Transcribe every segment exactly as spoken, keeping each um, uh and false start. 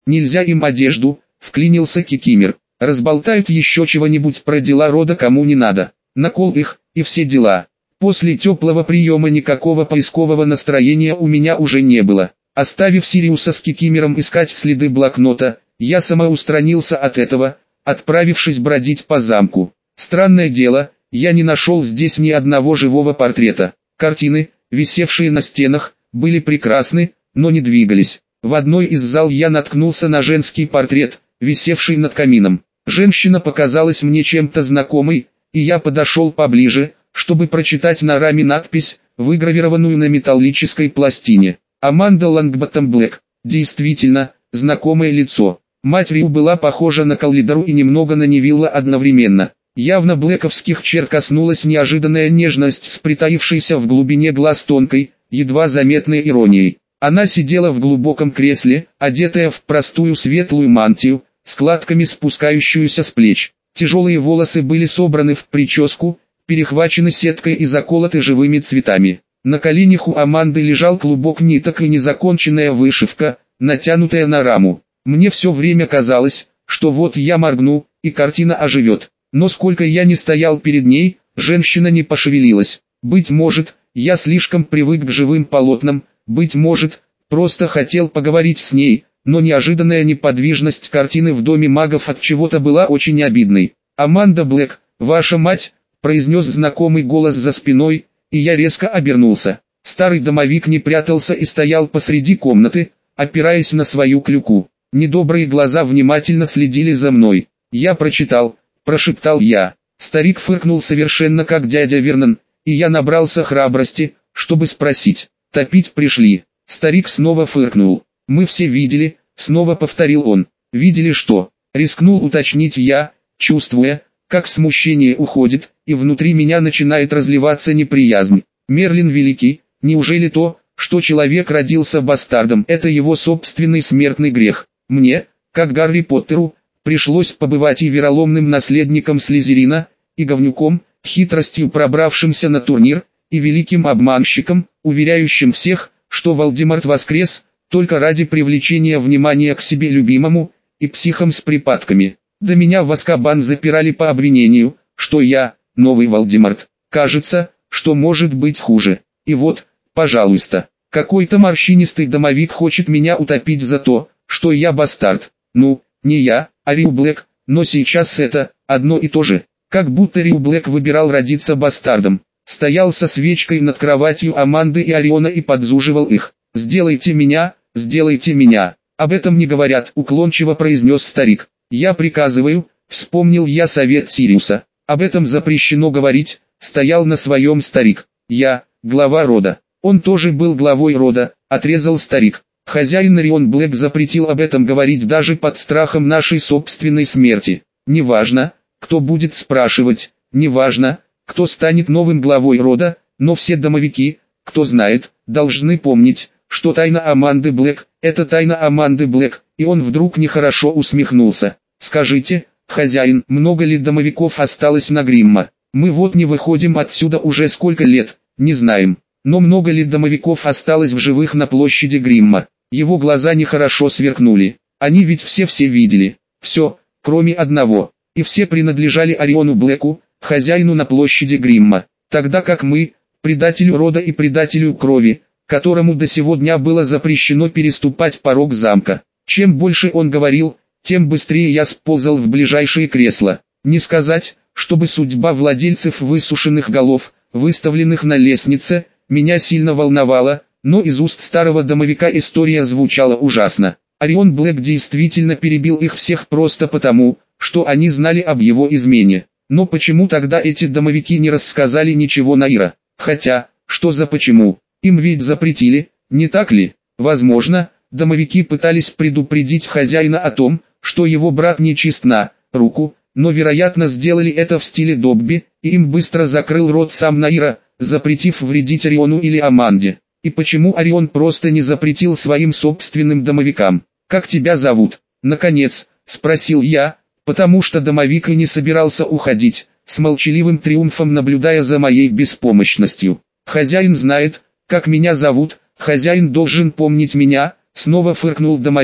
Нельзя им одежду, вклинился Кикимер. Разболтают еще чего-нибудь про дела рода кому не надо. Накол их, и все дела. После теплого приема никакого поискового настроения у меня уже не было. Оставив Сириуса с Кикимером искать следы блокнота, я самоустранился от этого, отправившись бродить по замку. Странное дело, я не нашел здесь ни одного живого портрета. Картины, висевшие на стенах, были прекрасны, но не двигались. В одной из зал я наткнулся на женский портрет, висевший над камином. Женщина показалась мне чем-то знакомой, и я подошел поближе, чтобы прочитать на раме надпись, выгравированную на металлической пластине. Аманда Лонгботтом Блэк. Действительно, знакомое лицо. Мать Рю была похожа на Каллидору и немного на Невилла одновременно. Явно блэковских черт коснулась неожиданная нежность с притаившейся в глубине глаз тонкой, едва заметной иронией. Она сидела в глубоком кресле, одетая в простую светлую мантию, складками спускающуюся с плеч. Тяжелые волосы были собраны в прическу, перехвачены сеткой и заколоты живыми цветами. На коленях у Аманды лежал клубок ниток и незаконченная вышивка, натянутая на раму. Мне все время казалось, что вот я моргну, и картина оживет. Но сколько я ни стоял перед ней, женщина не пошевелилась. Быть может, я слишком привык к живым полотнам, быть может, просто хотел поговорить с ней, но неожиданная неподвижность картины в доме магов от чего-то была очень обидной. «Аманда Блэк, ваша мать», — произнес знакомый голос за спиной, и я резко обернулся. Старый домовик не прятался и стоял посреди комнаты, опираясь на свою клюку. Недобрые глаза внимательно следили за мной. «Я прочитал», — прошептал я. Старик фыркнул совершенно как дядя Вернон, и я набрался храбрости, чтобы спросить. «Топить пришли». Старик снова фыркнул. «Мы все видели», — снова повторил он. «Видели что?» — рискнул уточнить я, чувствуя, как смущение уходит, и внутри меня начинает разливаться неприязнь. Мерлин Великий, неужели то, что человек родился бастардом, это его собственный смертный грех? Мне, как Гарри Поттеру, пришлось побывать и вероломным наследником Слизерина, и говнюком, хитростью пробравшимся на турнир, и великим обманщиком, уверяющим всех, что Волдеморт воскрес, только ради привлечения внимания к себе любимому, и психом с припадками. Да меня в Азкабан запирали по обвинению, что я, новый Волдеморт. Кажется, что может быть хуже. И вот, пожалуйста, какой-то морщинистый домовик хочет меня утопить за то, что я бастард. Ну, не я, а Рю Блэк, но сейчас это, одно и то же. Как будто Рю Блэк выбирал родиться бастардом. Стоял со свечкой над кроватью Аманды и Ориона и подзуживал их. «Сделайте меня, сделайте меня». «Об этом не говорят», — уклончиво произнес старик. «Я приказываю», — вспомнил я совет Сириуса. «Об этом запрещено говорить», — стоял на своем старик. «Я, глава рода». «Он тоже был главой рода», — отрезал старик. «Хозяин Орион Блэк запретил об этом говорить даже под страхом нашей собственной смерти. Неважно, кто будет спрашивать, неважно, кто станет новым главой рода, но все домовики, кто знает, должны помнить, что тайна Аманды Блэк — это тайна Аманды Блэк». И он вдруг нехорошо усмехнулся. «Скажите, хозяин, много ли домовиков осталось на Гримма? Мы вот не выходим отсюда уже сколько лет, не знаем. Но много ли домовиков осталось в живых на площади Гримма?» Его глаза нехорошо сверкнули. Они ведь все-все видели. Все, кроме одного. И все принадлежали Ориону Блэку, хозяину на площади Гримма. Тогда как мы, предателю рода и предателю крови, которому до сего дня было запрещено переступать порог замка. Чем больше он говорил, тем быстрее я сползал в ближайшее кресло. Не сказать, чтобы судьба владельцев высушенных голов, выставленных на лестнице, меня сильно волновала, но из уст старого домовика история звучала ужасно. Орион Блэк действительно перебил их всех просто потому, что они знали об его измене. Но почему тогда эти домовики не рассказали ничего Наира? Хотя, что за почему? Им ведь запретили, не так ли? Возможно, домовики пытались предупредить хозяина о том, что его брат нечист на руку, но вероятно сделали это в стиле Добби, и им быстро закрыл рот сам Наира, запретив вредить Ориону или Аманде. И почему Орион просто не запретил своим собственным домовикам? «Как тебя зовут?» «Наконец», — спросил я, потому что домовик и не собирался уходить, с молчаливым триумфом наблюдая за моей беспомощностью. «Хозяин знает, как меня зовут, хозяин должен помнить меня», — снова фыркнул домовик,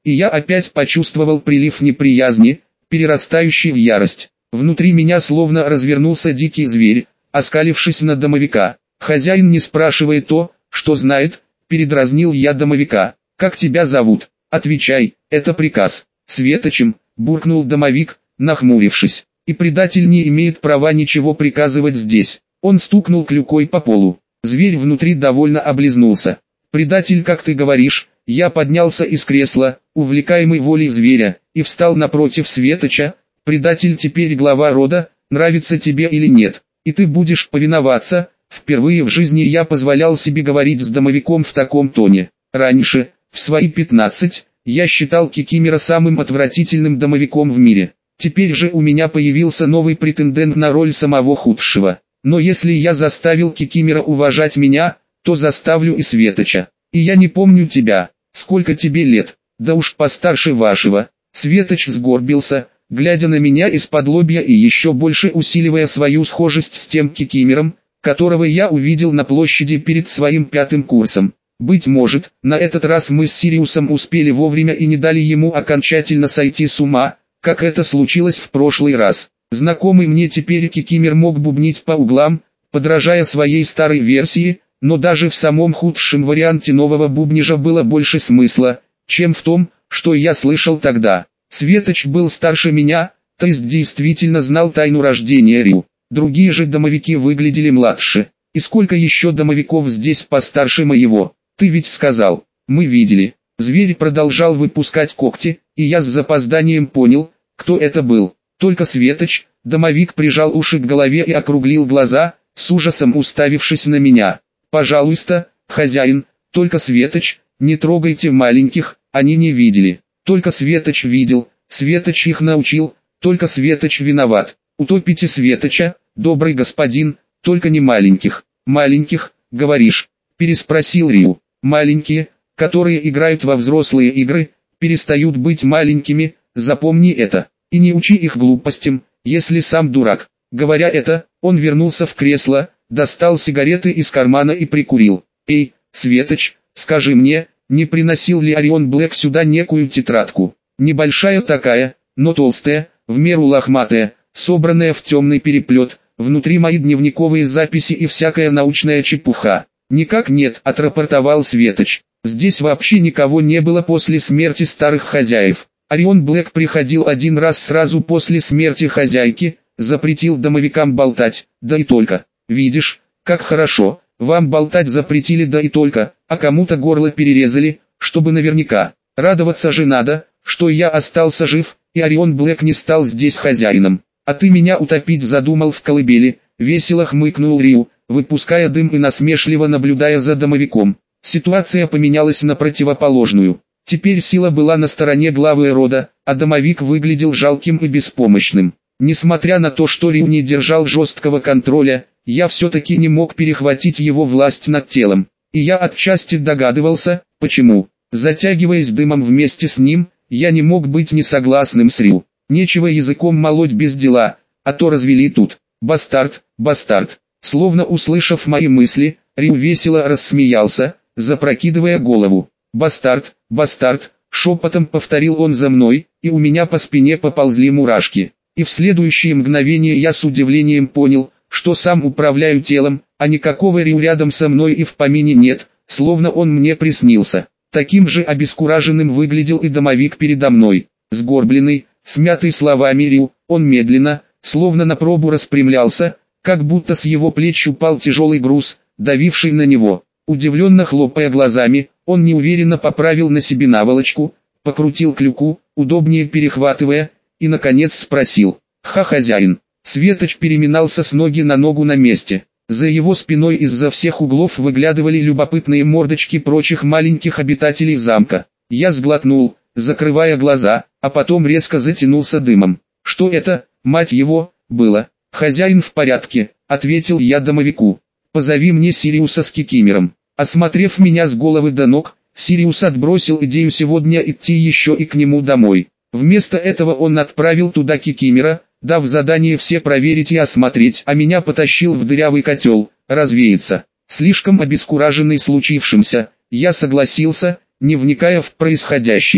и я опять почувствовал прилив неприязни, перерастающий в ярость. Внутри меня словно развернулся дикий зверь, оскалившись на домовика. «Хозяин не спрашивает то, что знает», — передразнил я домовика. «Как тебя зовут? Отвечай, это приказ». «Светочем», — буркнул домовик, нахмурившись. «И предатель не имеет права ничего приказывать здесь». Он стукнул клюкой по полу. Зверь внутри довольно облизнулся. «Предатель, как ты говоришь». Я поднялся из кресла, увлекаемый волей зверя, и встал напротив Светоча. «Предатель теперь глава рода, нравится тебе или нет, и ты будешь повиноваться». Впервые в жизни я позволял себе говорить с домовиком в таком тоне. Раньше, в свои пятнадцать, я считал Кикимера самым отвратительным домовиком в мире. Теперь же у меня появился новый претендент на роль самого худшего. Но если я заставил Кикимера уважать меня, то заставлю и Светоча. И я не помню тебя. Сколько тебе лет? Да уж постарше вашего. Светоч сгорбился, глядя на меня из-под лобья и еще больше усиливая свою схожесть с тем Кикимером, которого я увидел на площади перед своим пятым курсом. Быть может, на этот раз мы с Сириусом успели вовремя и не дали ему окончательно сойти с ума, как это случилось в прошлый раз. Знакомый мне теперь Кикимер мог бубнить по углам, подражая своей старой версии, но даже в самом худшем варианте нового бубнижа было больше смысла, чем в том, что я слышал тогда. Светоч был старше меня, то есть действительно знал тайну рождения Рю. Другие же домовики выглядели младше. И сколько еще домовиков здесь постарше моего? Ты ведь сказал. Мы видели. Зверь продолжал выпускать когти, и я с запозданием понял, кто это был. Только Светоч. Домовик прижал уши к голове и округлил глаза, с ужасом уставившись на меня. «Пожалуйста, хозяин, только Светоч, не трогайте маленьких, они не видели. Только Светоч видел, Светоч их научил, только Светоч виноват. Утопите Светоча, добрый господин, только не маленьких». «Маленьких, говоришь?» – переспросил Рю. «Маленькие, которые играют во взрослые игры, перестают быть маленькими, запомни это, и не учи их глупостям, если сам дурак». Говоря это, он вернулся в кресло, достал сигареты из кармана и прикурил. «Эй, Светоч, скажи мне, не приносил ли Орион Блэк сюда некую тетрадку? Небольшая такая, но толстая, в меру лохматая, собранная в темный переплет, внутри мои дневниковые записи и всякая научная чепуха». «Никак нет», — отрапортовал Светоч. «Здесь вообще никого не было после смерти старых хозяев. Орион Блэк приходил один раз сразу после смерти хозяйки, запретил домовикам болтать, да и только. Видишь, как хорошо, вам болтать запретили, да и только, а кому-то горло перерезали, чтобы наверняка. Радоваться же надо, что я остался жив, и Орион Блэк не стал здесь хозяином. А ты меня утопить задумал в колыбели», — весело хмыкнул Рю, выпуская дым и насмешливо наблюдая за домовиком. Ситуация поменялась на противоположную. Теперь сила была на стороне главы рода, а домовик выглядел жалким и беспомощным. Несмотря на то, что Рю не держал жесткого контроля, я все-таки не мог перехватить его власть над телом. И я отчасти догадывался, почему. Затягиваясь дымом вместе с ним, я не мог быть несогласным с Рю. Нечего языком молоть без дела, а то развели тут. «Бастард, бастард». Словно услышав мои мысли, Рю весело рассмеялся, запрокидывая голову. «Бастард, бастард», шепотом повторил он за мной, и у меня по спине поползли мурашки. И в следующее мгновение я с удивлением понял, что сам управляю телом, а никакого Рю рядом со мной и в помине нет, словно он мне приснился. Таким же обескураженным выглядел и домовик передо мной. Сгорбленный, смятый словами Рю, он медленно, словно на пробу распрямлялся, как будто с его плеч упал тяжелый груз, давивший на него. Удивленно хлопая глазами, он неуверенно поправил на себе наволочку, покрутил клюку, удобнее перехватывая, и наконец спросил: «Ха, хозяин». Светоч переминался с ноги на ногу на месте. За его спиной из-за всех углов выглядывали любопытные мордочки прочих маленьких обитателей замка. Я сглотнул, закрывая глаза, а потом резко затянулся дымом. «Что это, мать его, было?» «Хозяин в порядке», — ответил я домовику. «Позови мне Сириуса с Кикимером». Осмотрев меня с головы до ног, Сириус отбросил идею сегодня идти еще и к нему домой. Вместо этого он отправил туда Кикимера, дав задание все проверить и осмотреть, а меня потащил в дырявый котел, развеяться. Слишком обескураженный случившимся, я согласился, не вникая в происходящее.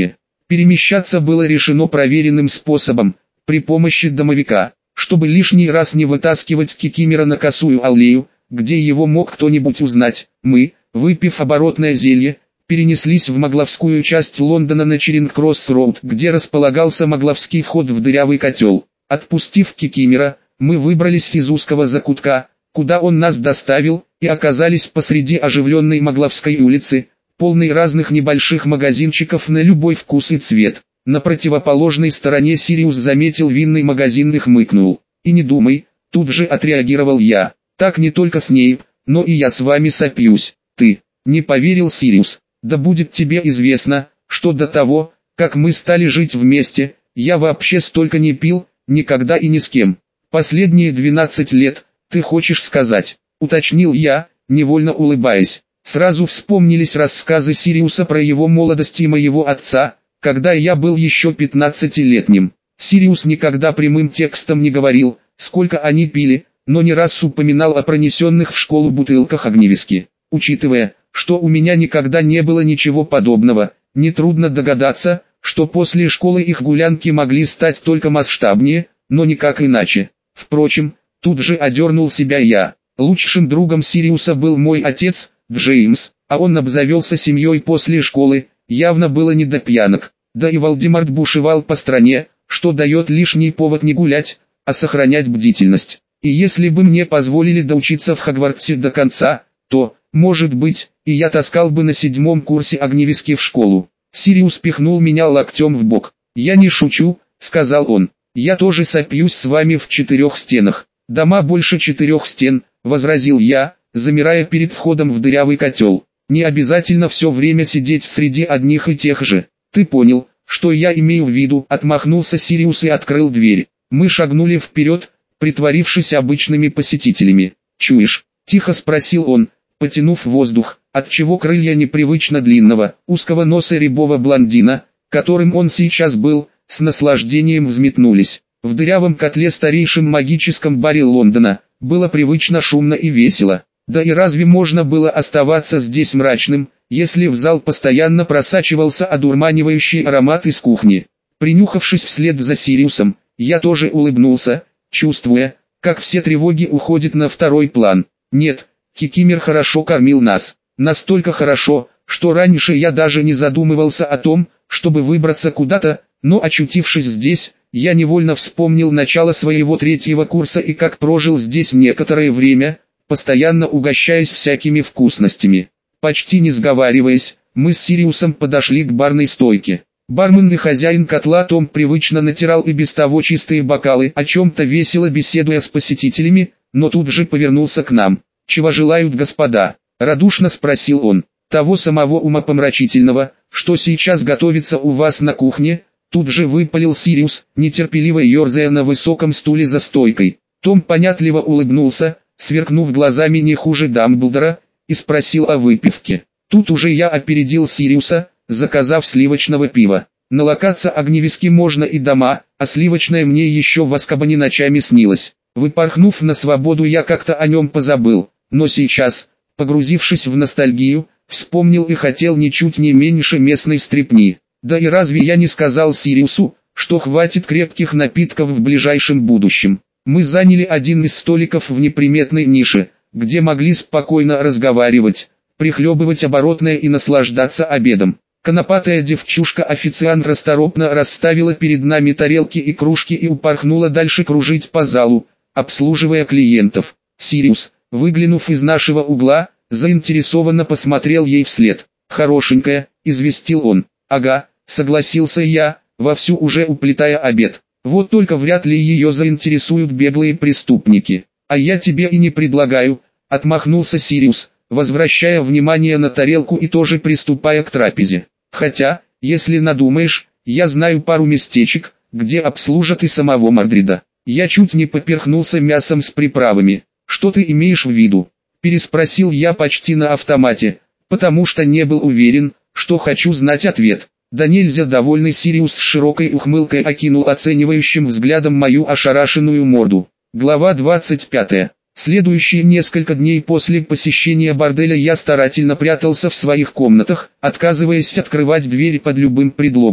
Перемещаться было решено проверенным способом, при помощи домовика, чтобы лишний раз не вытаскивать Кикимора на Косую аллею, где его мог кто-нибудь узнать. Мы, выпив оборотное зелье, перенеслись в Могловскую часть Лондона на Черинг-Кросс-Роуд, где располагался Могловский вход в дырявый котел. Отпустив Кикимора, мы выбрались из узкого закутка, куда он нас доставил, и оказались посреди оживленной Могловской улицы, полной разных небольших магазинчиков на любой вкус и цвет. На противоположной стороне Сириус заметил винный магазин и хмыкнул. «И не думай», тут же отреагировал я. «Так не только с ней, но и я с вами сопьюсь». «Ты?» — не поверил Сириус. «Да будет тебе известно, что до того, как мы стали жить вместе, я вообще столько не пил, никогда и ни с кем. Последние двенадцать лет, ты хочешь сказать?» — уточнил я, невольно улыбаясь. Сразу вспомнились рассказы Сириуса про его молодость и моего отца, когда я был еще пятнадцатилетним. Сириус никогда прямым текстом не говорил, сколько они пили, но не раз упоминал о пронесенных в школу бутылках огневиски. Учитывая, что у меня никогда не было ничего подобного, нетрудно догадаться, что после школы их гулянки могли стать только масштабнее, но никак иначе. Впрочем, тут же одернул себя я. Лучшим другом Сириуса был мой отец, Джеймс, а он обзавелся семьей после школы, явно было не до пьянок. Да и Волдемарт бушевал по стране, что дает лишний повод не гулять, а сохранять бдительность. И если бы мне позволили доучиться в Хогвартсе до конца, то, может быть, и я таскал бы на седьмом курсе огневиски в школу. Сириус пихнул меня локтем в бок. «Я не шучу», — сказал он. «Я тоже сопьюсь с вами в четырех стенах». «Дома больше четырех стен», — возразил я, замирая перед входом в дырявый котел. «Не обязательно все время сидеть среди одних и тех же». «Ты понял, что я имею в виду?» — отмахнулся Сириус и открыл дверь. Мы шагнули вперед, притворившись обычными посетителями. «Чуешь?» — тихо спросил он, потянув воздух, отчего крылья непривычно длинного, узкого носа рябого блондина, которым он сейчас был, с наслаждением взметнулись. В дырявом котле старейшем магическом баре Лондона было привычно шумно и весело. Да и разве можно было оставаться здесь мрачным, если в зал постоянно просачивался одурманивающий аромат из кухни? Принюхавшись вслед за Сириусом, я тоже улыбнулся, чувствуя, как все тревоги уходят на второй план. Нет, Кикимор хорошо кормил нас. Настолько хорошо, что раньше я даже не задумывался о том, чтобы выбраться куда-то, но очутившись здесь, я невольно вспомнил начало своего третьего курса и как прожил здесь некоторое время, постоянно угощаясь всякими вкусностями. Почти не сговариваясь, мы с Сириусом подошли к барной стойке. Бармен и хозяин котла Том привычно натирал и без того чистые бокалы, о чем-то весело беседуя с посетителями, но тут же повернулся к нам. «Чего желают господа?» — радушно спросил он. «Того самого умопомрачительного, что сейчас готовится у вас на кухне», — тут же выпалил Сириус, нетерпеливо ерзая на высоком стуле за стойкой. Том понятливо улыбнулся, сверкнув глазами не хуже Дамблдора, и спросил о выпивке. Тут уже я опередил Сириуса, заказав сливочного пива. Налокаться огневиски можно и дома, а сливочное мне еще в Азкабане ночами снилось. Выпорхнув на свободу, я как-то о нем позабыл, но сейчас, погрузившись в ностальгию, вспомнил и хотел ничуть не меньше местной стрипни. Да и разве я не сказал Сириусу, что хватит крепких напитков в ближайшем будущем? Мы заняли один из столиков в неприметной нише, где могли спокойно разговаривать, прихлебывать оборотное и наслаждаться обедом. Конопатая девчушка-официант расторопно расставила перед нами тарелки и кружки и упорхнула дальше кружить по залу, обслуживая клиентов. Сириус, выглянув из нашего угла, заинтересованно посмотрел ей вслед. «Хорошенькая», — известил он. «Ага», — согласился я, вовсю уже уплетая обед. «Вот только вряд ли ее заинтересуют беглые преступники. А я тебе и не предлагаю», — отмахнулся Сириус, возвращая внимание на тарелку и тоже приступая к трапезе. «Хотя, если надумаешь, я знаю пару местечек, где обслужат и самого Мордрида». Я чуть не поперхнулся мясом с приправами. «Что ты имеешь в виду?» — переспросил я почти на автомате, потому что не был уверен, что хочу знать ответ. Да нельзя довольный Сириус с широкой ухмылкой окинул оценивающим взглядом мою ошарашенную морду. Глава двадцать пятая. Следующие несколько дней после посещения борделя я старательно прятался в своих комнатах, отказываясь открывать двери под любым предлогом.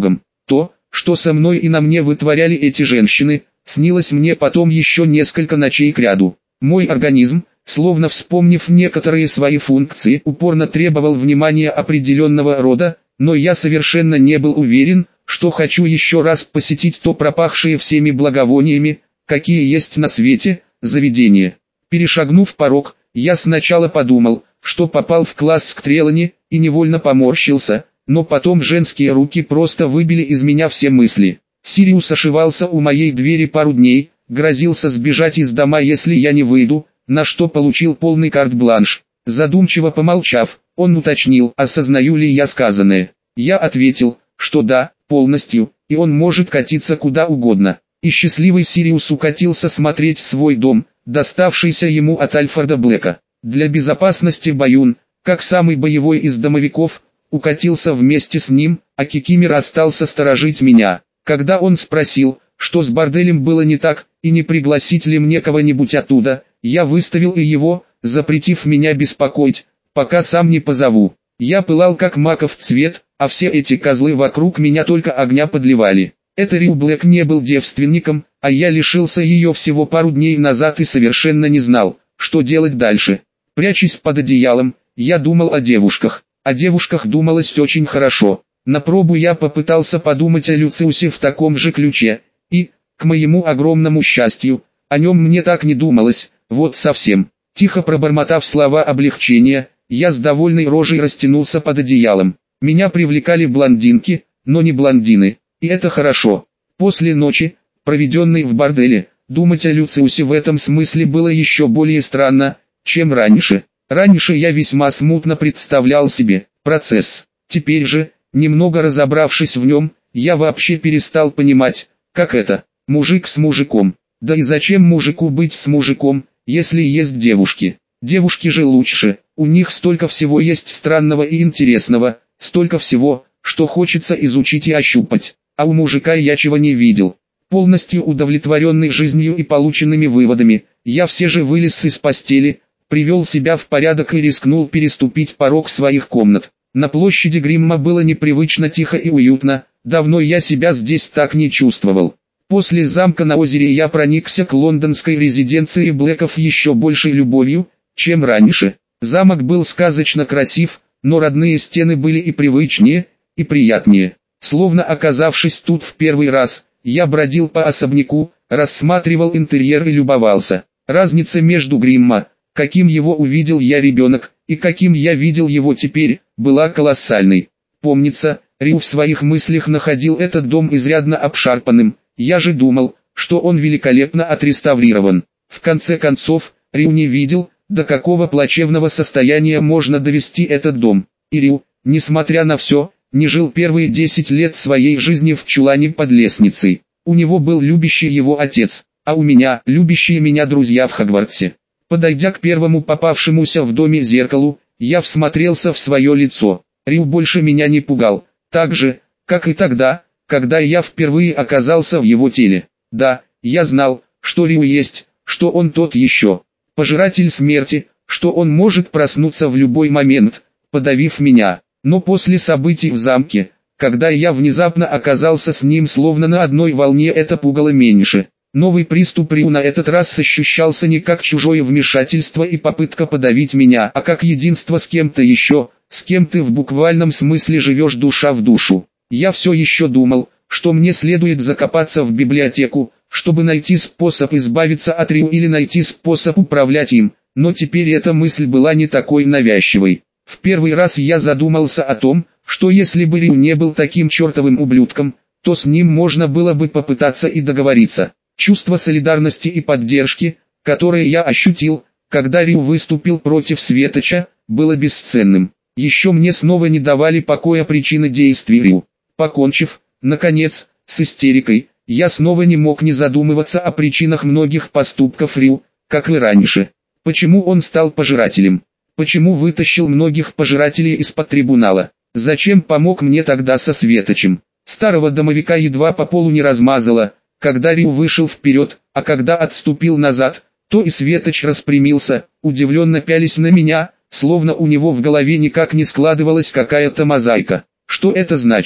То, что со мной и на мне вытворяли эти женщины, снилось мне потом еще несколько ночей кряду. Мой организм, словно вспомнив некоторые свои функции, упорно требовал внимания определенного рода, но я совершенно не был уверен, что хочу еще раз посетить то пропахшее всеми благовониями, какие есть на свете, заведение. Перешагнув порог, я сначала подумал, что попал в класс к Трелани, и невольно поморщился, но потом женские руки просто выбили из меня все мысли. Сириус ошивался у моей двери пару дней, грозился сбежать из дома, если я не выйду, на что получил полный карт-бланш. Задумчиво помолчав, он уточнил, осознаю ли я сказанное. Я ответил, что да, полностью, и он может катиться куда угодно. И счастливый Сириус укатился смотреть свой дом, доставшийся ему от Альфреда Блэка. Для безопасности Баюн, как самый боевой из домовиков, укатился вместе с ним, а Кикимер остался сторожить меня. Когда он спросил, что с борделем было не так, и не пригласить ли мне кого-нибудь оттуда, я выставил и его, запретив меня беспокоить, пока сам не позову. Я пылал как маков цвет, а все эти козлы вокруг меня только огня подливали. Это Рю Блэк не был девственником, а я лишился ее всего пару дней назад и совершенно не знал, что делать дальше. Прячась под одеялом, я думал о девушках. О девушках думалось очень хорошо. На пробу я попытался подумать о Люциусе в таком же ключе, и, к моему огромному счастью, о нем мне так не думалось, вот совсем. Тихо пробормотав слова облегчения, я с довольной рожей растянулся под одеялом. Меня привлекали блондинки, но не блондины, и это хорошо. После ночи, проведенной в борделе, думать о Люциусе в этом смысле было еще более странно, чем раньше. Раньше я весьма смутно представлял себе процесс. Теперь же, немного разобравшись в нем, я вообще перестал понимать, как это, мужик с мужиком. Да и зачем мужику быть с мужиком, если есть девушки? Девушки же лучше, у них столько всего есть странного и интересного, столько всего, что хочется изучить и ощупать. А у мужика я чего не видел. Полностью удовлетворенный жизнью и полученными выводами, я все же вылез из постели, привел себя в порядок и рискнул переступить порог своих комнат. На площади Гримма было непривычно тихо и уютно, давно я себя здесь так не чувствовал. После замка на озере я проникся к лондонской резиденции Блэков еще большей любовью, чем раньше. Замок был сказочно красив, но родные стены были и привычнее, и приятнее. Словно оказавшись тут в первый раз, я бродил по особняку, рассматривал интерьер и любовался. Разница между Гримма, каким его увидел я ребенок, и каким я видел его теперь, была колоссальной. Помнится, Рю в своих мыслях находил этот дом изрядно обшарпанным, я же думал, что он великолепно отреставрирован. В конце концов, Рю не видел, до какого плачевного состояния можно довести этот дом. И Рю, несмотря на все, не жил первые десять лет своей жизни в чулане под лестницей. У него был любящий его отец, а у меня любящие меня друзья в Хогвартсе. Подойдя к первому попавшемуся в доме зеркалу, я всмотрелся в свое лицо. Рю больше меня не пугал, так же, как и тогда, когда я впервые оказался в его теле. Да, я знал, что Рю есть, что он тот еще пожиратель смерти, что он может проснуться в любой момент, подавив меня. Но после событий в замке, когда я внезапно оказался с ним словно на одной волне, это пугало меньше. Новый приступ Рю на этот раз ощущался не как чужое вмешательство и попытка подавить меня, а как единство с кем-то еще, с кем ты в буквальном смысле живешь душа в душу. Я все еще думал, что мне следует закопаться в библиотеку, чтобы найти способ избавиться от Рю или найти способ управлять им, но теперь эта мысль была не такой навязчивой. В первый раз я задумался о том, что если бы Рю не был таким чертовым ублюдком, то с ним можно было бы попытаться и договориться. Чувство солидарности и поддержки, которое я ощутил, когда Рю выступил против Светоча, было бесценным. Еще мне снова не давали покоя причины действий Рю. Покончив, наконец, с истерикой, я снова не мог не задумываться о причинах многих поступков Рю, как и раньше. Почему он стал пожирателем? Почему вытащил многих пожирателей из-под трибунала? Зачем помог мне тогда со Светочем? Старого домовика едва по полу не размазало, когда Рю вышел вперед, а когда отступил назад, то и Светоч распрямился, удивленно пялись на меня, словно у него в голове никак не складывалась какая-то мозаика. Что это значило?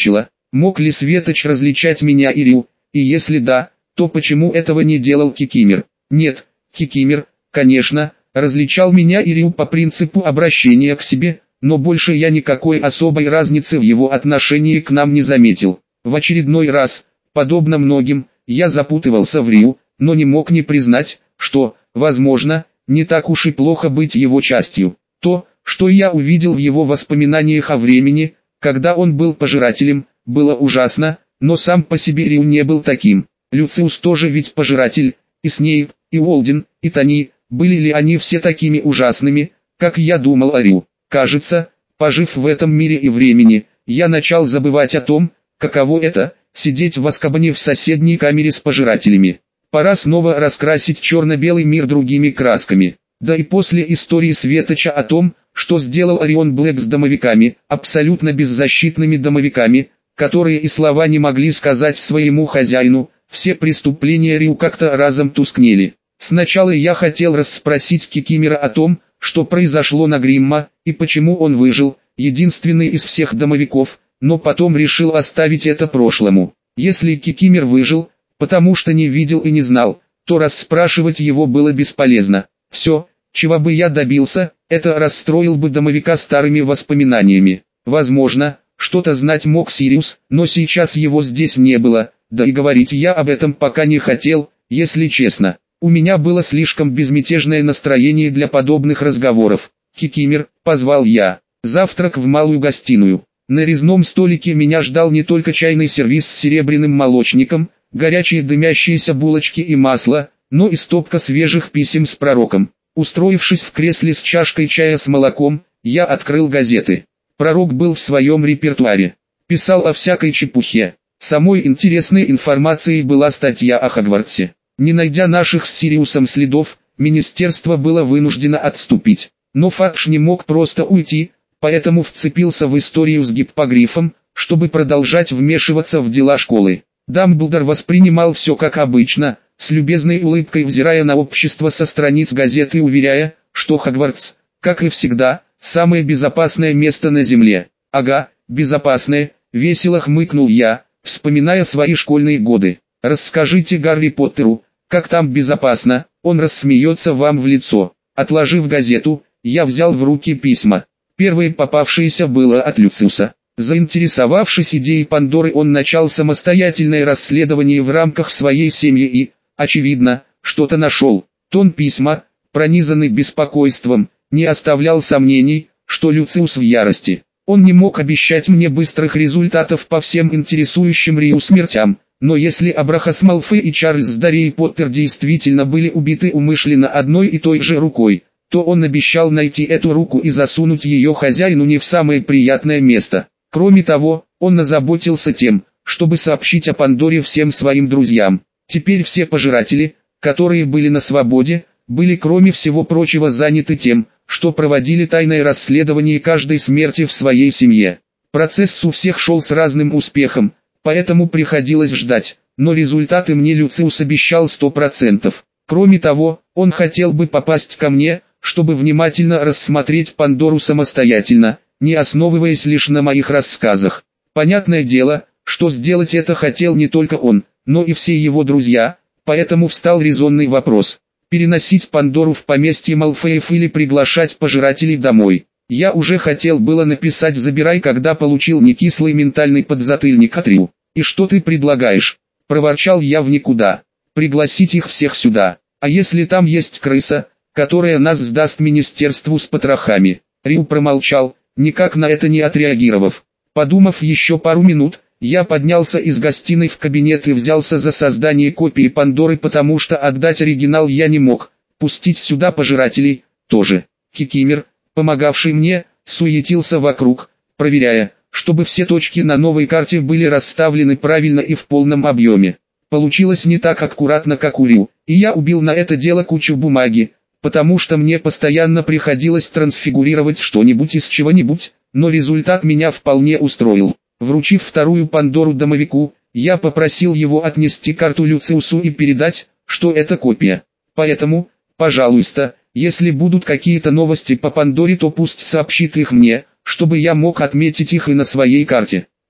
Мог ли Светоч различать меня и Рю? И если да, то почему этого не делал Кикимер? Нет, Кикимер, конечно, различал меня и Рю по принципу обращения к себе, но больше я никакой особой разницы в его отношении к нам не заметил. В очередной раз, подобно многим, я запутывался в Рю, но не мог не признать, что, возможно, не так уж и плохо быть его частью. То, что я увидел в его воспоминаниях о времени, когда он был пожирателем, было ужасно, но сам по себе Рю не был таким. Люциус тоже ведь пожиратель, и Снейп, и Уолден, и Тони, были ли они все такими ужасными, как я думал о Рю? Кажется, пожив в этом мире и времени, я начал забывать о том, каково это – сидеть в Азкабане в соседней камере с пожирателями. Пора снова раскрасить черно-белый мир другими красками. Да и после истории Светоча о том, что сделал Орион Блэк с домовиками, абсолютно беззащитными домовиками, которые и слова не могли сказать своему хозяину, все преступления Рю как-то разом тускнели. Сначала я хотел расспросить Кикимера о том, что произошло на Гримма, и почему он выжил, единственный из всех домовиков, но потом решил оставить это прошлому. Если Кикимер выжил, потому что не видел и не знал, то расспрашивать его было бесполезно. Все, чего бы я добился, это расстроил бы домовика старыми воспоминаниями. Возможно, что-то знать мог Сириус, но сейчас его здесь не было, да и говорить я об этом пока не хотел, если честно. У меня было слишком безмятежное настроение для подобных разговоров. «Кикимер», — позвал я. Завтрак в малую гостиную. На резном столике меня ждал не только чайный сервиз с серебряным молочником, горячие дымящиеся булочки и масло, но и стопка свежих писем с пророком. Устроившись в кресле с чашкой чая с молоком, я открыл газеты. Пророк был в своем репертуаре. Писал о всякой чепухе. Самой интересной информацией была статья о Хогвартсе. Не найдя наших с Сириусом следов, министерство было вынуждено отступить. Но Фадж не мог просто уйти, поэтому вцепился в историю с гиппогрифом, чтобы продолжать вмешиваться в дела школы. Дамблдор воспринимал все как обычно, с любезной улыбкой взирая на общество со страниц газеты и уверяя, что Хогвартс, как и всегда, самое безопасное место на земле. «Ага, безопасное», — весело хмыкнул я, вспоминая свои школьные годы. «Расскажите Гарри Поттеру, как там безопасно», он рассмеется вам в лицо. Отложив газету, я взял в руки письма. Первое попавшееся было от Люциуса. Заинтересовавшись идеей Пандоры, он начал самостоятельное расследование в рамках своей семьи и, очевидно, что-то нашел. Тон письма, пронизанный беспокойством, не оставлял сомнений, что Люциус в ярости. Он не мог обещать мне быстрых результатов по всем интересующим Рию смертям, но если Абрахас Малфой и Чарльз Дарей Поттер действительно были убиты умышленно одной и той же рукой, то он обещал найти эту руку и засунуть ее хозяину не в самое приятное место. Кроме того, он озаботился тем, чтобы сообщить о Пандоре всем своим друзьям. Теперь все пожиратели, которые были на свободе, были кроме всего прочего заняты тем, что проводили тайное расследование каждой смерти в своей семье. Процесс у всех шел с разным успехом, поэтому приходилось ждать, но результаты мне Люциус обещал сто процентов. Кроме того, он хотел бы попасть ко мне, чтобы внимательно рассмотреть Пандору самостоятельно, не основываясь лишь на моих рассказах. Понятное дело, что сделать это хотел не только он, но и все его друзья, поэтому встал резонный вопрос: переносить Пандору в поместье Малфоев или приглашать пожирателей домой. Я уже хотел было написать «забирай», когда получил некислый ментальный подзатыльник от Рю. «И что ты предлагаешь?» – проворчал я в никуда. «Пригласить их всех сюда. А если там есть крыса, которая нас сдаст министерству с потрохами?» Рю промолчал, никак на это не отреагировав. Подумав еще пару минут, я поднялся из гостиной в кабинет и взялся за создание копии Пандоры, потому что отдать оригинал я не мог, пустить сюда пожирателей тоже. Кикимер, помогавший мне, суетился вокруг, проверяя, чтобы все точки на новой карте были расставлены правильно и в полном объеме. Получилось не так аккуратно, как у Рю, и я убил на это дело кучу бумаги, потому что мне постоянно приходилось трансфигурировать что-нибудь из чего-нибудь, но результат меня вполне устроил. Вручив вторую Пандору домовику, я попросил его отнести карту Люциусу и передать, что это копия. Поэтому, пожалуйста, если будут какие-то новости по Пандоре, то пусть сообщит их мне, чтобы я мог отметить их и на своей карте.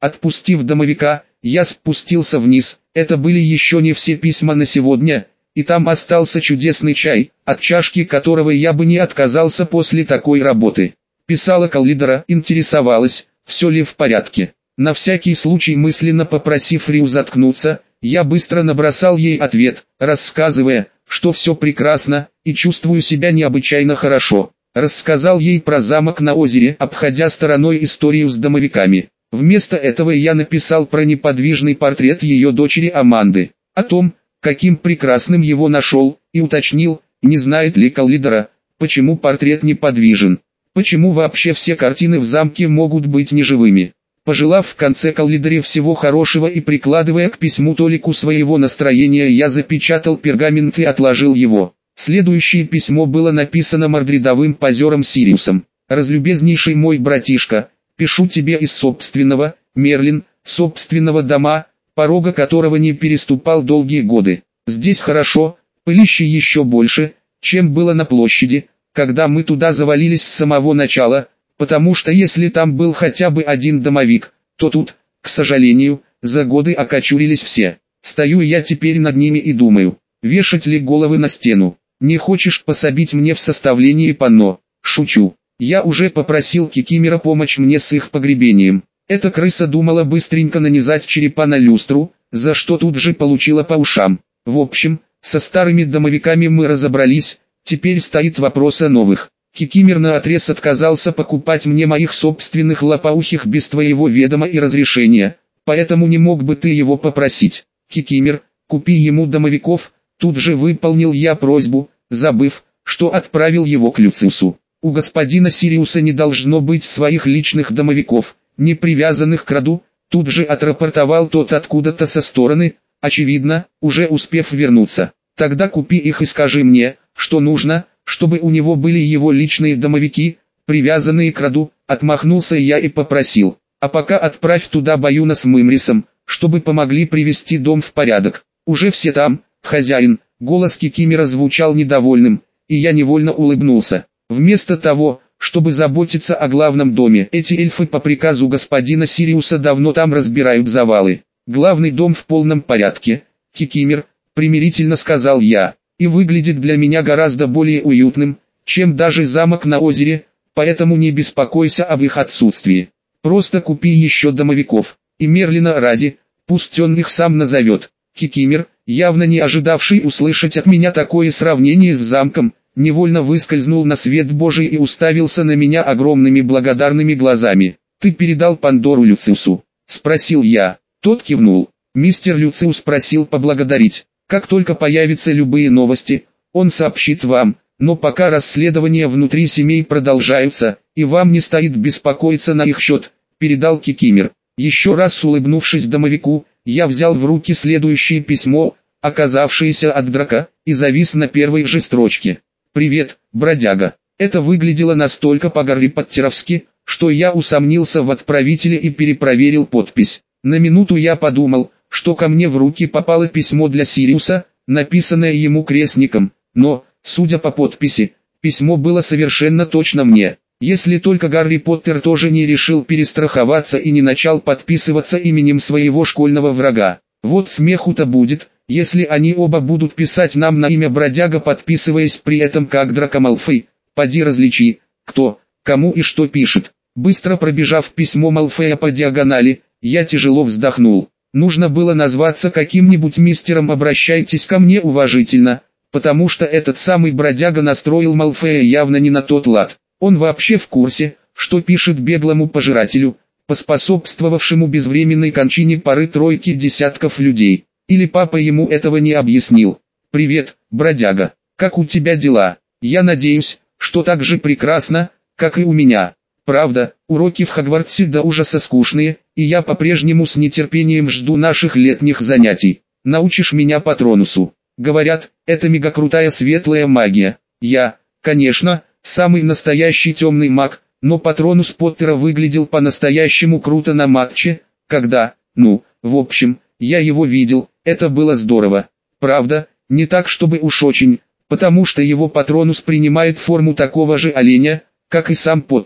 Отпустив домовика, я спустился вниз. Это были еще не все письма на сегодня, и там остался чудесный чай, от чашки которого я бы не отказался после такой работы. Писала Каллидора, интересовалась, все ли в порядке. На всякий случай, мысленно попросив Риу заткнуться, я быстро набросал ей ответ, рассказывая, что все прекрасно, и чувствую себя необычайно хорошо. Рассказал ей про замок на озере, обходя стороной историю с домовиками. Вместо этого я написал про неподвижный портрет ее дочери Аманды, о том, каким прекрасным его нашел, и уточнил, не знает ли Каллидора, почему портрет неподвижен, почему вообще все картины в замке могут быть неживыми. Пожелав в конце Каллидоре всего хорошего и прикладывая к письму толику своего настроения, я запечатал пергамент и отложил его. Следующее письмо было написано мордридовым позером Сириусом. «Разлюбезнейший мой братишка, пишу тебе из собственного, Мерлин, собственного дома, порога которого не переступал долгие годы. Здесь хорошо, пылище еще больше, чем было на площади, когда мы туда завалились с самого начала, потому что если там был хотя бы один домовик, то тут, к сожалению, за годы окочурились все. Стою я теперь над ними и думаю, вешать ли головы на стену. Не хочешь пособить мне в составлении панно? Шучу. Я уже попросил Кикимера помочь мне с их погребением. Эта крыса думала быстренько нанизать черепа на люстру, за что тут же получила по ушам. В общем, со старыми домовиками мы разобрались, теперь стоит вопрос о новых. Кикимер наотрез отказался покупать мне моих собственных лопоухих без твоего ведома и разрешения, поэтому не мог бы ты его попросить. Кикимер, купи ему домовиков. Тут же выполнил я просьбу, забыв, что отправил его к Люциусу. У господина Сириуса не должно быть своих личных домовиков, не привязанных к роду. Тут же отрапортовал тот откуда-то со стороны, очевидно, уже успев вернуться. Тогда купи их и скажи мне, что нужно, чтобы у него были его личные домовики, привязанные к роду. Отмахнулся я и попросил, а пока отправь туда Баюна с Мымрисом, чтобы помогли привести дом в порядок. Уже все там. «Хозяин», голос Кикимера звучал недовольным, и я невольно улыбнулся. Вместо того, чтобы заботиться о главном доме, эти эльфы по приказу господина Сириуса давно там разбирают завалы. «Главный дом в полном порядке, Кикимер», примирительно сказал я, «и выглядит для меня гораздо более уютным, чем даже замок на озере, поэтому не беспокойся об их отсутствии. Просто купи еще домовиков, и Мерлина ради, пусть он их сам назовет». Кикимер, явно не ожидавший услышать от меня такое сравнение с замком, невольно выскользнул на свет Божий и уставился на меня огромными благодарными глазами. «Ты передал Пандору Люциусу?» – спросил я. Тот кивнул. Мистер Люциус просил поблагодарить. «Как только появятся любые новости, он сообщит вам, но пока расследования внутри семей продолжаются, и вам не стоит беспокоиться на их счет», – передал Кикимер. Еще раз улыбнувшись домовику, я взял в руки следующее письмо, оказавшееся от Драка, и завис на первой же строчке. «Привет, бродяга». Это выглядело настолько по-гарри-поттеровски, что я усомнился в отправителе и перепроверил подпись. На минуту я подумал, что ко мне в руки попало письмо для Сириуса, написанное ему крестником, но, судя по подписи, письмо было совершенно точно мне. Если только Гарри Поттер тоже не решил перестраховаться и не начал подписываться именем своего школьного врага. Вот смеху-то будет, если они оба будут писать нам на имя бродяга, подписываясь при этом как Драко Малфой. Поди различи, кто, кому и что пишет. Быстро пробежав письмо Малфоя по диагонали, я тяжело вздохнул. Нужно было назваться каким-нибудь мистером «Обращайтесь ко мне уважительно», потому что этот самый бродяга настроил Малфоя явно не на тот лад. Он вообще в курсе, что пишет беглому пожирателю, поспособствовавшему безвременной кончине пары-тройки десятков людей. Или папа ему этого не объяснил. «Привет, бродяга, как у тебя дела? Я надеюсь, что так же прекрасно, как и у меня. Правда, уроки в Хогвартсе до ужаса скучные, и я по-прежнему с нетерпением жду наших летних занятий. Научишь меня Патронусу? Говорят, это мегакрутая светлая магия. Я, конечно, самый настоящий темный маг, но Патронус Поттера выглядел по-настоящему круто на матче, когда, ну, в общем, я его видел, это было здорово. Правда, не так чтобы уж очень, потому что его Патронус принимает форму такого же оленя, как и сам Поттер.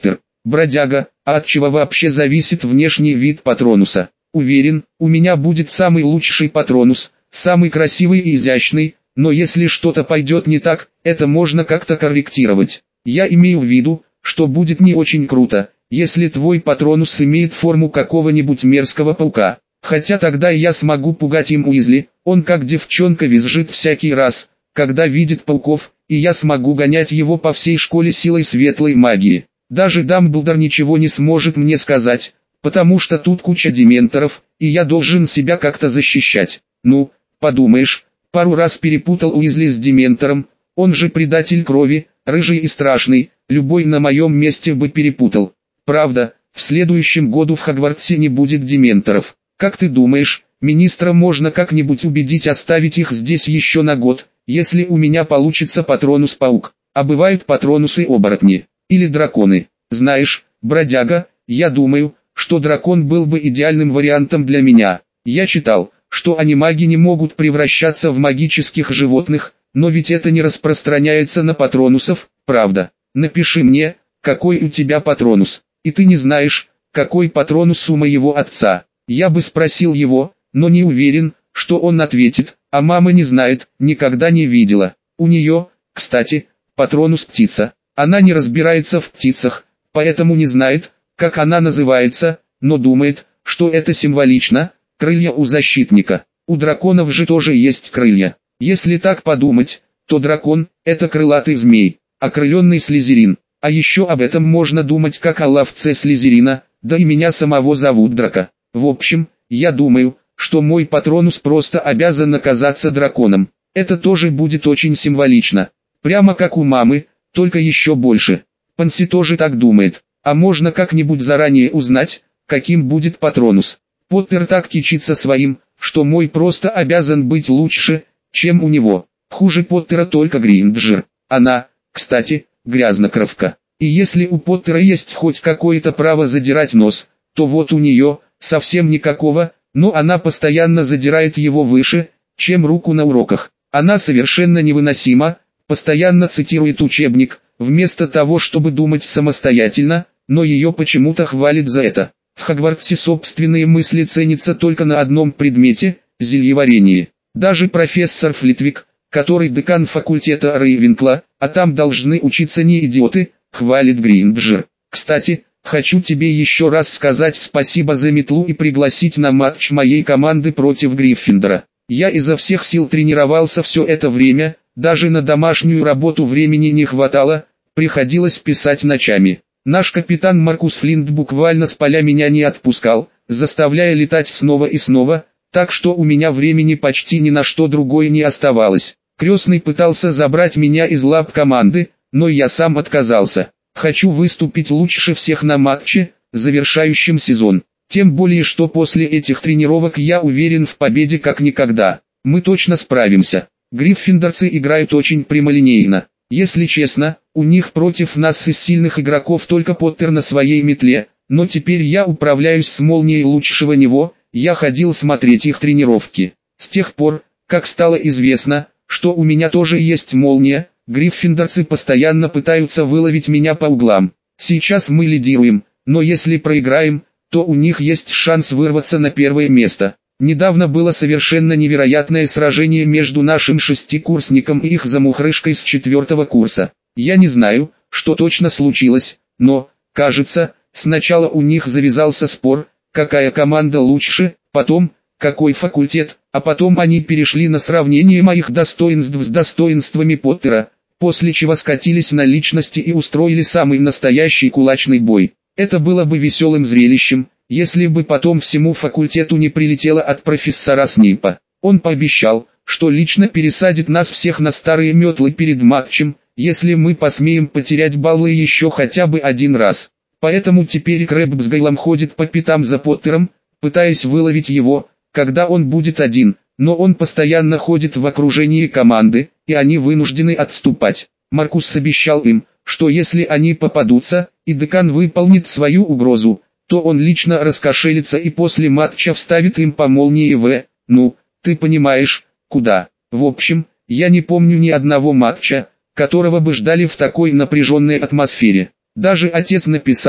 бродяга, а от чего вообще зависит внешний вид Патронуса? Уверен, у меня будет самый лучший Патронус, самый красивый и изящный, но если что-то пойдет не так, это можно как-то корректировать. Я имею в виду, что будет не очень круто, если твой Патронус имеет форму какого-нибудь мерзкого паука. Хотя тогда я смогу пугать им Уизли, он как девчонка визжит всякий раз, когда видит пауков, и я смогу гонять его по всей школе силой светлой магии. Даже Дамблдор ничего не сможет мне сказать, потому что тут куча дементоров, и я должен себя как-то защищать. Ну, подумаешь, пару раз перепутал Уизли с дементором, он же предатель крови, рыжий и страшный, любой на моем месте бы перепутал. Правда, в следующем году в Хогвартсе не будет дементоров. Как ты думаешь, министра можно как-нибудь убедить оставить их здесь еще на год, если у меня получится Патронус-паук? А бывают Патронусы-оборотни, или драконы. Знаешь, бродяга, я думаю, что дракон был бы идеальным вариантом для меня. Я читал, что анимаги не могут превращаться в магических животных, но ведь это не распространяется на Патронусов, правда? Напиши мне, какой у тебя Патронус, и ты не знаешь, какой Патронус у моего отца. Я бы спросил его, но не уверен, что он ответит, а мама не знает, никогда не видела. У нее, кстати, Патронус птица. Она не разбирается в птицах, поэтому не знает, как она называется, но думает, что это символично, крылья у защитника. У драконов же тоже есть крылья. Если так подумать, то дракон – это крылатый змей, окрыленный слизерин. А еще об этом можно думать как о ловце слизерина, да и меня самого зовут Драко. В общем, я думаю, что мой Патронус просто обязан оказаться драконом. Это тоже будет очень символично. Прямо как у мамы, только еще больше. Панси тоже так думает. А можно как-нибудь заранее узнать, каким будет Патронус. Поттер так кичится своим, что мой просто обязан быть лучше, чем у него. Хуже Поттера только Гринджер. Она, кстати, грязнокровка. И если у Поттера есть хоть какое-то право задирать нос, то вот у нее совсем никакого, но она постоянно задирает его выше, чем руку на уроках. Она совершенно невыносима, постоянно цитирует учебник, вместо того чтобы думать самостоятельно, но ее почему-то хвалят за это. В Хогвартсе собственные мысли ценятся только на одном предмете – зельеварении. Даже профессор Флитвик, который декан факультета Рейвенкла, а там должны учиться не идиоты, хвалит Гринджер. Кстати, хочу тебе еще раз сказать спасибо за метлу и пригласить на матч моей команды против Гриффиндора. Я изо всех сил тренировался все это время, даже на домашнюю работу времени не хватало, приходилось писать ночами. Наш капитан Маркус Флинт буквально с поля меня не отпускал, заставляя летать снова и снова, так что у меня времени почти ни на что другое не оставалось. Крестный пытался забрать меня из лап команды, но я сам отказался. Хочу выступить лучше всех на матче, завершающем сезон. Тем более, что после этих тренировок я уверен в победе как никогда. Мы точно справимся. Гриффиндорцы играют очень прямолинейно. Если честно, у них против нас из сильных игроков только Поттер на своей метле, но теперь я управляюсь с молнией лучшего него, я ходил смотреть их тренировки. С тех пор, как стало известно, что у меня тоже есть молния, гриффиндорцы постоянно пытаются выловить меня по углам. Сейчас мы лидируем, но если проиграем, то у них есть шанс вырваться на первое место. Недавно было совершенно невероятное сражение между нашим шестикурсником и их замухрышкой с четвертого курса. Я не знаю, что точно случилось, но, кажется, сначала у них завязался спор, какая команда лучше, потом, какой факультет, а потом они перешли на сравнение моих достоинств с достоинствами Поттера, после чего скатились на личности и устроили самый настоящий кулачный бой. Это было бы веселым зрелищем, если бы потом всему факультету не прилетело от профессора Снейпа. Он пообещал, что лично пересадит нас всех на старые метлы перед матчем, если мы посмеем потерять баллы еще хотя бы один раз. Поэтому теперь Крэбб с Гайлом ходит по пятам за Поттером, пытаясь выловить его, когда он будет один, но он постоянно ходит в окружении команды, и они вынуждены отступать. Маркус обещал им, что если они попадутся, и декан выполнит свою угрозу, то он лично раскошелится и после матча вставит им по молнии в, ну, ты понимаешь, куда. В общем, я не помню ни одного матча, которого бы ждали в такой напряженной атмосфере. Даже отец написал,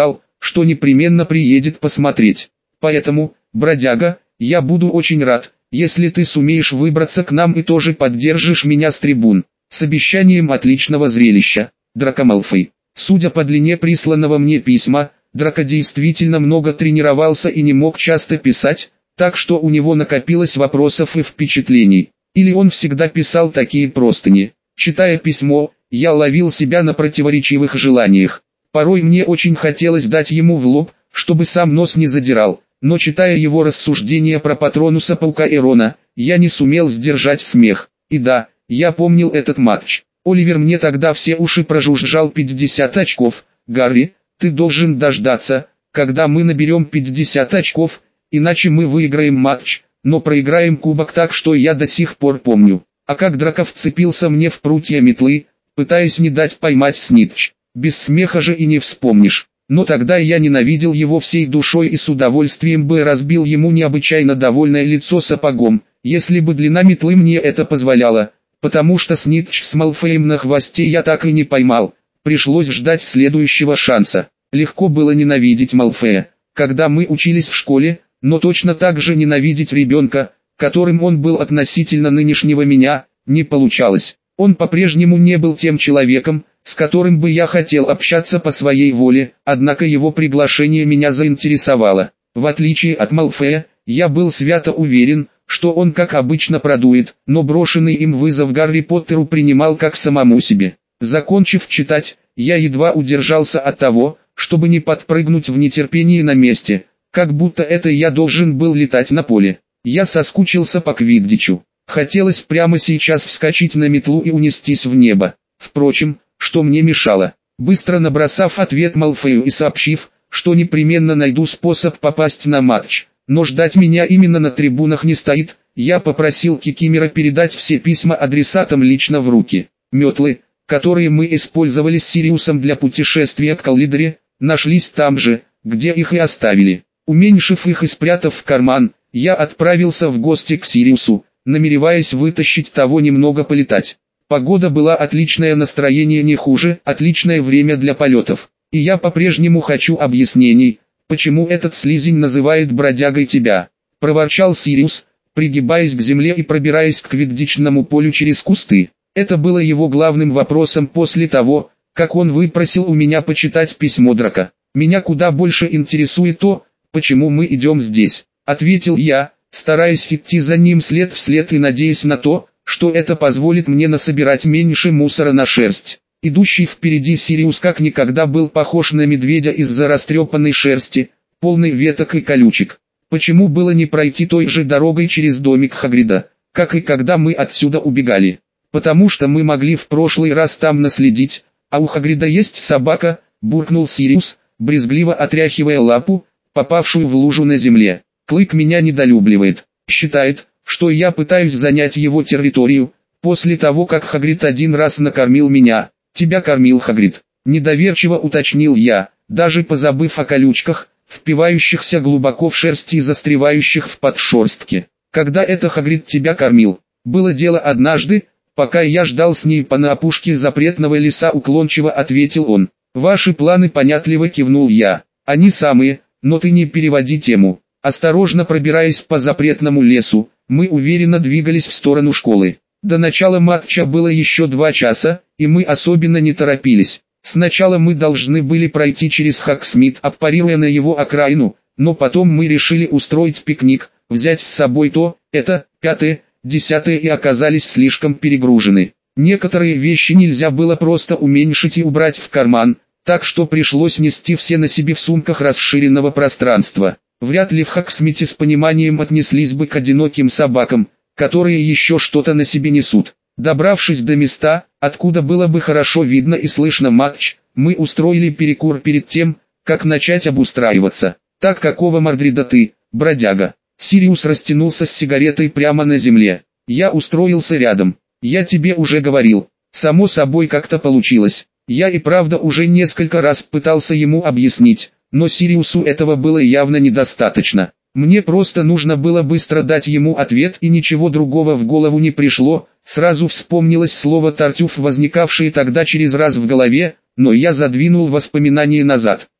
что непременно приедет посмотреть. Поэтому, бродяга, я буду очень рад, если ты сумеешь выбраться к нам и тоже поддержишь меня с трибун, с обещанием отличного зрелища. Драко Малфой. Судя по длине присланного мне письма, Драко действительно много тренировался и не мог часто писать, так что у него накопилось вопросов и впечатлений. Или он всегда писал такие простыни. Читая письмо, я ловил себя на противоречивых желаниях. Порой мне очень хотелось дать ему в лоб, чтобы сам нос не задирал, но читая его рассуждения про Патронуса Паука и Рона, я не сумел сдержать смех. И да, я помнил этот матч. Оливер мне тогда все уши прожужжал пятьдесят очков. Гарри, ты должен дождаться, когда мы наберем пятьдесят очков, иначе мы выиграем матч, но проиграем кубок, так что я до сих пор помню. А как Драко вцепился мне в прутья метлы, пытаясь не дать поймать снитч. Без смеха же и не вспомнишь. Но тогда я ненавидел его всей душой и с удовольствием бы разбил ему необычайно довольное лицо сапогом, если бы длина метлы мне это позволяла. Потому что снитч с Малфоем на хвосте я так и не поймал, пришлось ждать следующего шанса. Легко было ненавидеть Малфоя, когда мы учились в школе, но точно так же ненавидеть ребенка, которым он был относительно нынешнего меня, не получалось. Он по-прежнему не был тем человеком, с которым бы я хотел общаться по своей воле, однако его приглашение меня заинтересовало. В отличие от Малфоя, я был свято уверен, что он как обычно продует, но брошенный им вызов Гарри Поттеру принимал как самому себе. Закончив читать, я едва удержался от того, чтобы не подпрыгнуть в нетерпении на месте, как будто это я должен был летать на поле. Я соскучился по квиддичу. Хотелось прямо сейчас вскочить на метлу и унестись в небо. Впрочем, что мне мешало? Быстро набросав ответ Малфою и сообщив, что непременно найду способ попасть на матч, но ждать меня именно на трибунах не стоит, я попросил Кикимора передать все письма адресатам лично в руки. Метлы, которые мы использовали с Сириусом для путешествия к Коллидоре, нашлись там же, где их и оставили. Уменьшив их и спрятав в карман, я отправился в гости к Сириусу, намереваясь вытащить того немного полетать. Погода была отличное, настроение не хуже, отличное время для полетов. И я по-прежнему хочу объяснений, почему этот слизень называет бродягой тебя. Проворчал Сириус, пригибаясь к земле и пробираясь к квиддичному полю через кусты. Это было его главным вопросом после того, как он выпросил у меня почитать письмо Драко. «Меня куда больше интересует то, почему мы идем здесь», — ответил я, стараясь идти за ним след в след и надеясь на то, что это позволит мне насобирать меньше мусора на шерсть. Идущий впереди Сириус как никогда был похож на медведя из-за растрепанной шерсти, полной веток и колючек. Почему было не пройти той же дорогой через домик Хагрида, как и когда мы отсюда убегали? Потому что мы могли в прошлый раз там наследить, а у Хагрида есть собака, буркнул Сириус, брезгливо отряхивая лапу, попавшую в лужу на земле. Клык меня недолюбливает, считает, что я пытаюсь занять его территорию, после того как Хагрид один раз накормил меня. «Тебя кормил Хагрид», — недоверчиво уточнил я, даже позабыв о колючках, впивающихся глубоко в шерсть и застревающих в подшерстке. «Когда это Хагрид тебя кормил?» «Было дело однажды, пока я ждал Снейпа на опушке запретного леса», — уклончиво ответил он. «Ваши планы», — понятливо кивнул я. «Они самые, но ты не переводи тему». Осторожно пробираясь по запретному лесу, мы уверенно двигались в сторону школы. До начала матча было еще два часа, и мы особенно не торопились. Сначала мы должны были пройти через Хогсмит, аппарируя на его окраину, но потом мы решили устроить пикник, взять с собой то, это, пятое, десятое и оказались слишком перегружены. Некоторые вещи нельзя было просто уменьшить и убрать в карман, так что пришлось нести все на себе в сумках расширенного пространства. Вряд ли в Хогсмите с пониманием отнеслись бы к одиноким собакам, которые еще что-то на себе несут. Добравшись до места, откуда было бы хорошо видно и слышно матч, мы устроили перекур перед тем, как начать обустраиваться. «Так какого Мордрида ты, бродяга?» Сириус растянулся с сигаретой прямо на земле. Я устроился рядом. «Я тебе уже говорил. Само собой как-то получилось». Я и правда уже несколько раз пытался ему объяснить, но Сириусу этого было явно недостаточно. Мне просто нужно было быстро дать ему ответ, и ничего другого в голову не пришло. Сразу вспомнилось слово «тартюф», возникавшее тогда через раз в голове, но я задвинул воспоминания назад.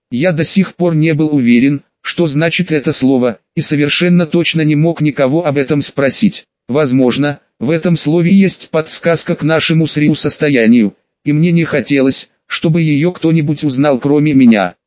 Я до сих пор не был уверен, что значит это слово, и совершенно точно не мог никого об этом спросить. Возможно, в этом слове есть подсказка к нашему с Риу состоянию, и мне не хотелось, чтобы ее кто-нибудь узнал кроме меня.